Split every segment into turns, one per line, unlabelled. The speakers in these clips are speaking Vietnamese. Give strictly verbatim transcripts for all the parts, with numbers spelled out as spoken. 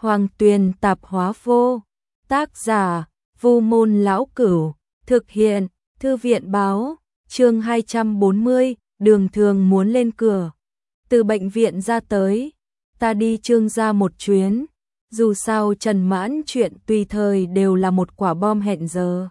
Hoàng Tuyền Tạp Hóa Vô. Tác giả: Vu Môn Lão Cửu. Thực hiện: Thư viện báo. Chương hai trăm bốn mươi, Đường Thường muốn lên cửa. Từ bệnh viện ra tới, ta đi Trương gia một chuyến. Dù sao Trần Mãn chuyện tùy thời đều là một quả bom hẹn giờ.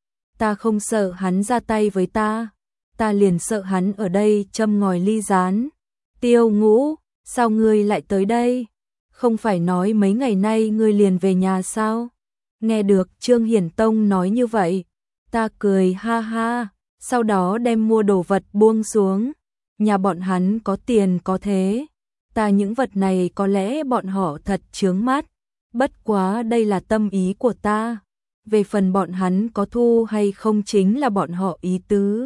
Ta không sợ hắn ra tay với ta, ta liền sợ hắn ở đây châm ngòi ly gián. Tiêu Ngũ, sao ngươi lại tới đây? Không phải nói mấy ngày nay ngươi liền về nhà sao? Nghe được Trương Hiển Tông nói như vậy, ta cười ha ha, sau đó đem mua đồ vật buông xuống. Nhà bọn hắn có tiền có thế, ta những vật này có lẽ bọn họ thật chướng mắt, bất quá đây là tâm ý của ta. Về phần bọn hắn có thu hay không chính là bọn họ ý tứ.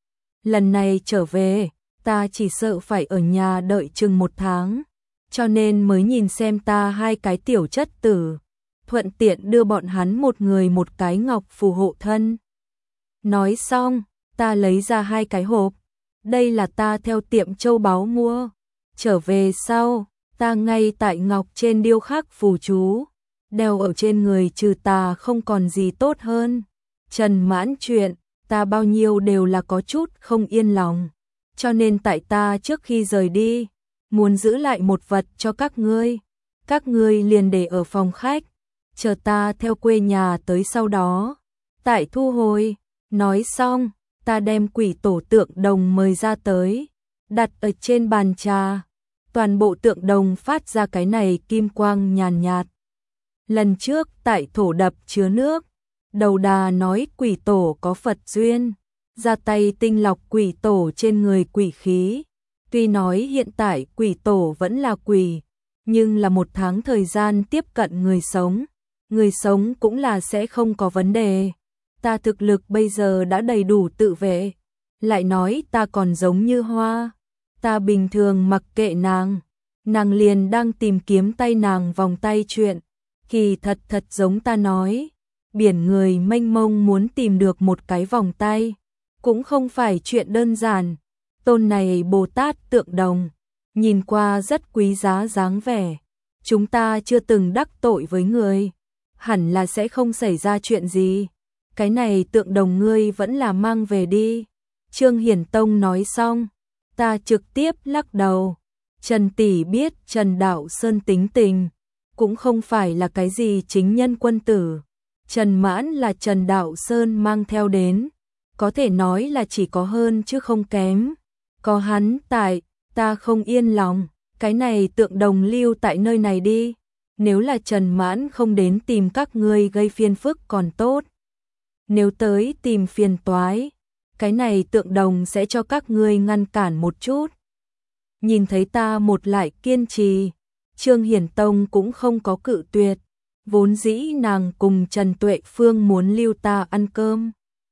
Lần này trở về, ta chỉ sợ phải ở nhà đợi chừng một tháng, cho nên mới nhìn xem ta hai cái tiểu chất tử, thuận tiện đưa bọn hắn một người một cái ngọc phù hộ thân. Nói xong, ta lấy ra hai cái hộp, đây là ta theo tiệm châu báu mua. Trở về sau, ta ngay tại ngọc trên điêu khắc phù chú, đeo ở trên người trừ tà không còn gì tốt hơn. Trần Mãn chuyện, ta bao nhiêu đều là có chút không yên lòng, cho nên tại ta trước khi rời đi, muốn giữ lại một vật cho các ngươi. Các ngươi liền để ở phòng khách, chờ ta theo quê nhà tới sau đó tại thu hồi. Nói xong, ta đem quỷ tổ tượng đồng mời ra tới, đặt ở trên bàn trà. Toàn bộ tượng đồng phát ra cái này kim quang nhàn nhạt. Lần trước tại thổ đập chứa nước, đầu đà nói quỷ tổ có Phật duyên, ra tay tinh lọc quỷ tổ trên người quỷ khí. Tuy nói hiện tại quỷ tổ vẫn là quỷ, nhưng là một tháng thời gian tiếp cận người sống, người sống cũng là sẽ không có vấn đề. Ta thực lực bây giờ đã đầy đủ tự vệ, lại nói ta còn giống như hoa, ta bình thường mặc kệ nàng, nàng liền đang tìm kiếm tay nàng vòng tay chuyện. Kỳ thật thật giống ta nói, biển người mênh mông muốn tìm được một cái vòng tay, cũng không phải chuyện đơn giản. Tôn này Bồ Tát tượng đồng, nhìn qua rất quý giá dáng vẻ, chúng ta chưa từng đắc tội với người, hẳn là sẽ không xảy ra chuyện gì. Cái này tượng đồng ngươi vẫn là mang về đi. Trương Hiển Tông nói xong, ta trực tiếp lắc đầu. Trần tỷ biết Trần Đạo Sơn tính tình, cũng không phải là cái gì chính nhân quân tử. Trần Mãn là Trần Đạo Sơn mang theo đến, có thể nói là chỉ có hơn chứ không kém. Có hắn tại, ta không yên lòng, cái này tượng đồng lưu tại nơi này đi. Nếu là Trần Mãn không đến tìm các ngươi gây phiền phức còn tốt, nếu tới tìm phiền toái, cái này tượng đồng sẽ cho các ngươi ngăn cản một chút. Nhìn thấy ta một lại kiên trì, Trương Hiển Tông cũng không có cự tuyệt, vốn dĩ nàng cùng Trần Tuệ Phương muốn lưu ta ăn cơm.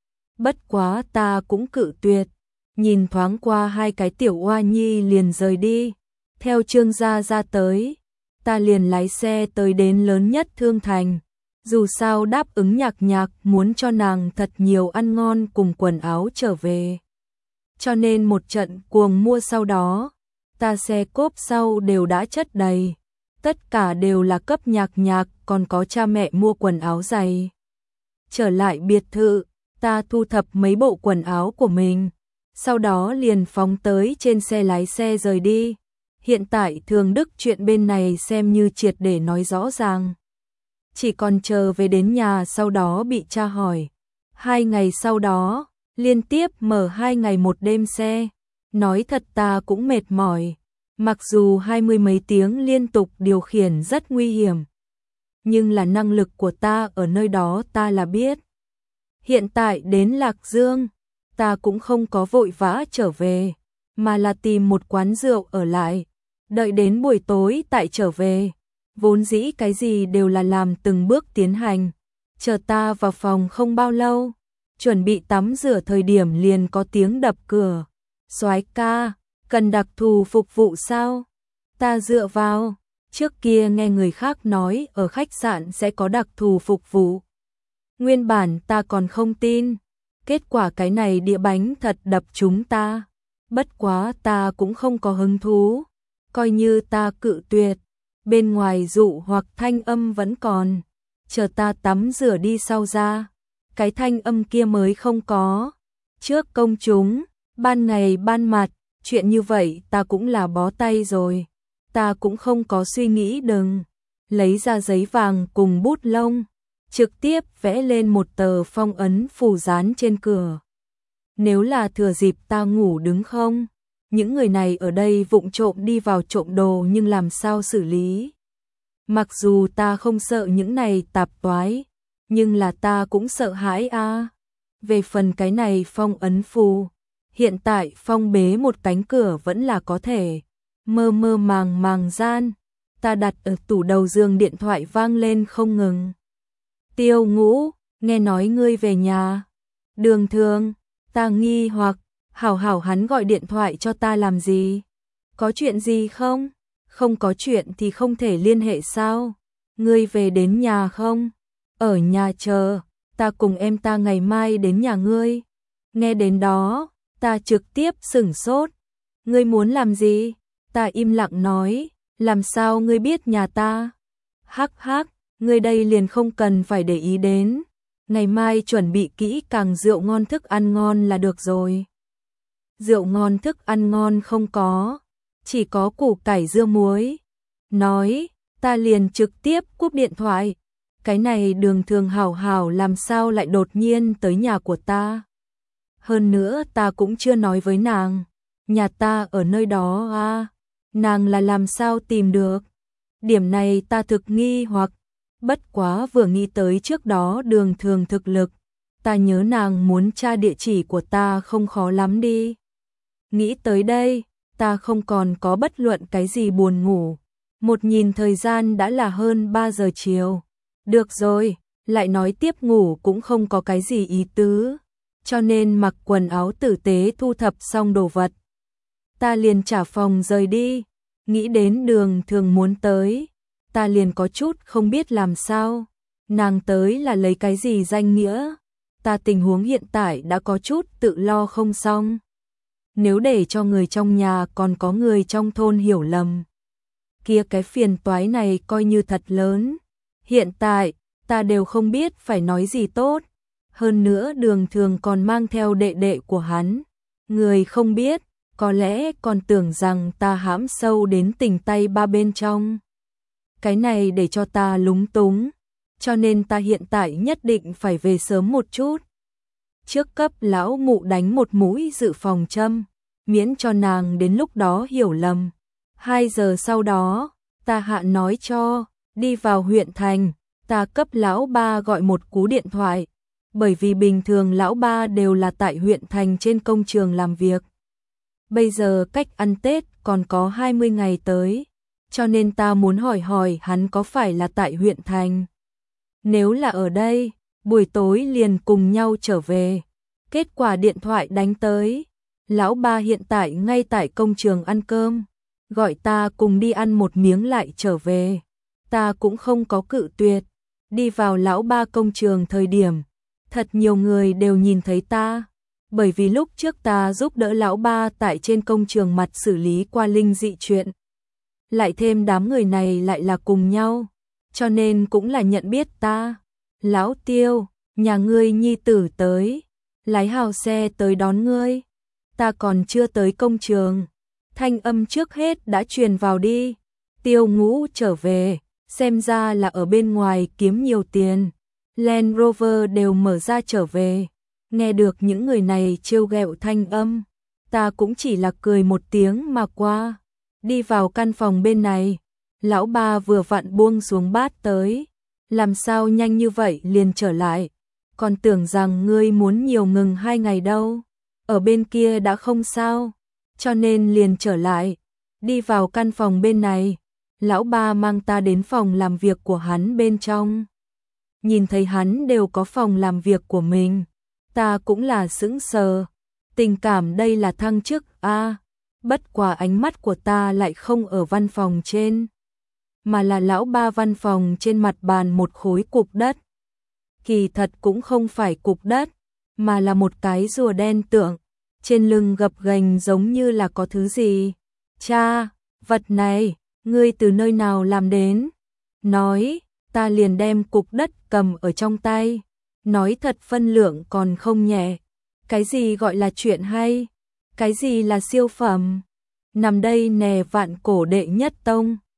Bất quá ta cũng cự tuyệt, nhìn thoáng qua hai cái tiểu oa nhi liền rời đi. Theo Trương gia ra tới, ta liền lái xe tới đến lớn nhất Thương Thành. Dù sao đáp ứng Nhạc Nhạc muốn cho nàng thật nhiều ăn ngon cùng quần áo trở về, cho nên một trận cuồng mua sau đó, ta xe cốp sau đều đã chất đầy, tất cả đều là cấp Nhạc Nhạc, còn có cha mẹ mua quần áo giày. Trở lại biệt thự, ta thu thập mấy bộ quần áo của mình, sau đó liền phóng tới trên xe lái xe rời đi. Hiện tại Thường Đức chuyện bên này xem như triệt để nói rõ ràng, chỉ còn chờ về đến nhà sau đó bị tra hỏi. Hai ngày sau đó, liên tiếp mở hai ngày một đêm xe, nói thật ta cũng mệt mỏi, mặc dù hai mươi mấy tiếng liên tục điều khiển rất nguy hiểm, nhưng là năng lực của ta ở nơi đó ta là biết. Hiện tại đến Lạc Dương, ta cũng không có vội vã trở về, mà là tìm một quán rượu ở lại, đợi đến buổi tối tại trở về. Vốn dĩ cái gì đều là làm từng bước tiến hành, chờ ta vào phòng không bao lâu, chuẩn bị tắm rửa thời điểm liền có tiếng đập cửa. Soái ca, cần đặc thù phục vụ sao? Ta dựa vào, trước kia nghe người khác nói ở khách sạn sẽ có đặc thù phục vụ. Nguyên bản ta còn không tin, kết quả cái này đĩa bánh thật đập chúng ta. Bất quá ta cũng không có hứng thú, coi như ta cự tuyệt. bên ngoài dụ hoặc thanh âm vẫn còn, chờ ta tắm rửa đi sau ra, cái thanh âm kia mới không có. Trước công chúng, ban ngày ban mặt, chuyện như vậy ta cũng là bó tay rồi, ta cũng không có suy nghĩ đừng, lấy ra giấy vàng cùng bút lông, trực tiếp vẽ lên một tờ phong ấn phù dán trên cửa. Nếu là thừa dịp ta ngủ đứng không, những người này ở đây vụng trộm đi vào trộm đồ nhưng làm sao xử lý? Mặc dù ta không sợ những này tạp toái, nhưng là ta cũng sợ hãi a. À. Về phần cái này phong ấn phù, hiện tại phong bế một cánh cửa vẫn là có thể. Mơ mơ màng màng gian, ta đặt ở tủ đầu giường điện thoại vang lên không ngừng. Tiêu Ngũ, nghe nói ngươi về nhà. Đường Thường, ta nghi hoặc, hảo hảo hắn gọi điện thoại cho ta làm gì? Có chuyện gì không? Không có chuyện thì không thể liên hệ sao? Ngươi về đến nhà không? Ở nhà chờ, ta cùng em ta ngày mai đến nhà ngươi. Nghe đến đó, ta trực tiếp sửng sốt. Ngươi muốn làm gì? Ta im lặng nói, làm sao ngươi biết nhà ta? Hắc hắc, ngươi đây liền không cần phải để ý đến. Ngày mai chuẩn bị kỹ càng rượu ngon thức ăn ngon là được rồi. Rượu ngon thức ăn ngon không có, chỉ có củ cải dưa muối. Nói, ta liền trực tiếp cúp điện thoại. Cái này Đường Thường hảo hảo làm sao lại đột nhiên tới nhà của ta. Hơn nữa ta cũng chưa nói với nàng, nhà ta ở nơi đó à, nàng là làm sao tìm được. Điểm này ta thực nghi hoặc, bất quá vừa nghĩ tới trước đó Đường Thường thực lực, ta nhớ nàng muốn tra địa chỉ của ta không khó lắm đi. Nghĩ tới đây, ta không còn có bất luận cái gì buồn ngủ. Một nhìn thời gian đã là hơn ba giờ chiều. Được rồi, lại nói tiếp ngủ cũng không có cái gì ý tứ. Cho nên mặc quần áo tử tế thu thập xong đồ vật. Ta liền trả phòng rời đi. Nghĩ đến Đường Thường muốn tới. Ta liền có chút không biết làm sao. Nàng tới là lấy cái gì danh nghĩa. Ta tình huống hiện tại đã có chút tự lo không xong. Nếu để cho người trong nhà còn có người trong thôn hiểu lầm, kia cái phiền toái này coi như thật lớn. Hiện tại, ta đều không biết phải nói gì tốt. Hơn nữa Đường Thường còn mang theo đệ đệ của hắn. Người không biết, có lẽ còn tưởng rằng ta hãm sâu đến tình tay ba bên trong. Cái này để cho ta lúng túng, cho nên ta hiện tại nhất định phải về sớm một chút. Trước cấp lão mụ đánh một mũi dự phòng châm, miễn cho nàng đến lúc đó hiểu lầm. Hai giờ sau đó, ta hạ nói cho, đi vào huyện thành, ta cấp lão ba gọi một cú điện thoại. Bởi vì bình thường lão ba đều là tại huyện thành trên công trường làm việc. Bây giờ cách ăn Tết còn có hai mươi ngày tới, cho nên ta muốn hỏi hỏi hắn có phải là tại huyện thành. Nếu là ở đây, buổi tối liền cùng nhau trở về. Kết quả điện thoại đánh tới, lão ba hiện tại ngay tại công trường ăn cơm, gọi ta cùng đi ăn một miếng lại trở về. Ta cũng không có cự tuyệt, đi vào lão ba công trường thời điểm, thật nhiều người đều nhìn thấy ta, bởi vì lúc trước ta giúp đỡ lão ba tại trên công trường mặt xử lý qua linh dị chuyện. Lại thêm đám người này lại là cùng nhau, cho nên cũng là nhận biết ta. Lão Tiêu, nhà ngươi nhi tử tới, lái hào xe tới đón ngươi. Ta còn chưa tới công trường, thanh âm trước hết đã truyền vào đi. Tiêu Ngũ trở về, xem ra là ở bên ngoài kiếm nhiều tiền. Land Rover đều mở ra trở về. Nghe được những người này trêu ghẹo thanh âm, ta cũng chỉ là cười một tiếng mà qua. Đi vào căn phòng bên này, lão ba vừa vặn buông xuống bát tới. Làm sao nhanh như vậy liền trở lại? Còn tưởng rằng ngươi muốn nhiều ngừng hai ngày đâu. Ở bên kia đã không sao, cho nên liền trở lại. Đi vào căn phòng bên này, lão ba mang ta đến phòng làm việc của hắn bên trong. Nhìn thấy hắn đều có phòng làm việc của mình, ta cũng là sững sờ. Tình cảm đây là thăng chức a, à, bất quá ánh mắt của ta lại không ở văn phòng trên, mà là lão ba văn phòng trên mặt bàn một khối cục đất. Kỳ thật cũng không phải cục đất, mà là một cái rùa đen tượng, trên lưng gập ghềnh giống như là có thứ gì. Cha, vật này, Ngươi từ nơi nào làm đến? Nói, ta liền đem cục đất cầm ở trong tay. Nói thật phân lượng còn không nhẹ. Cái gì gọi là chuyện hay? Cái gì là siêu phẩm? Nằm đây nè vạn cổ đệ nhất tông.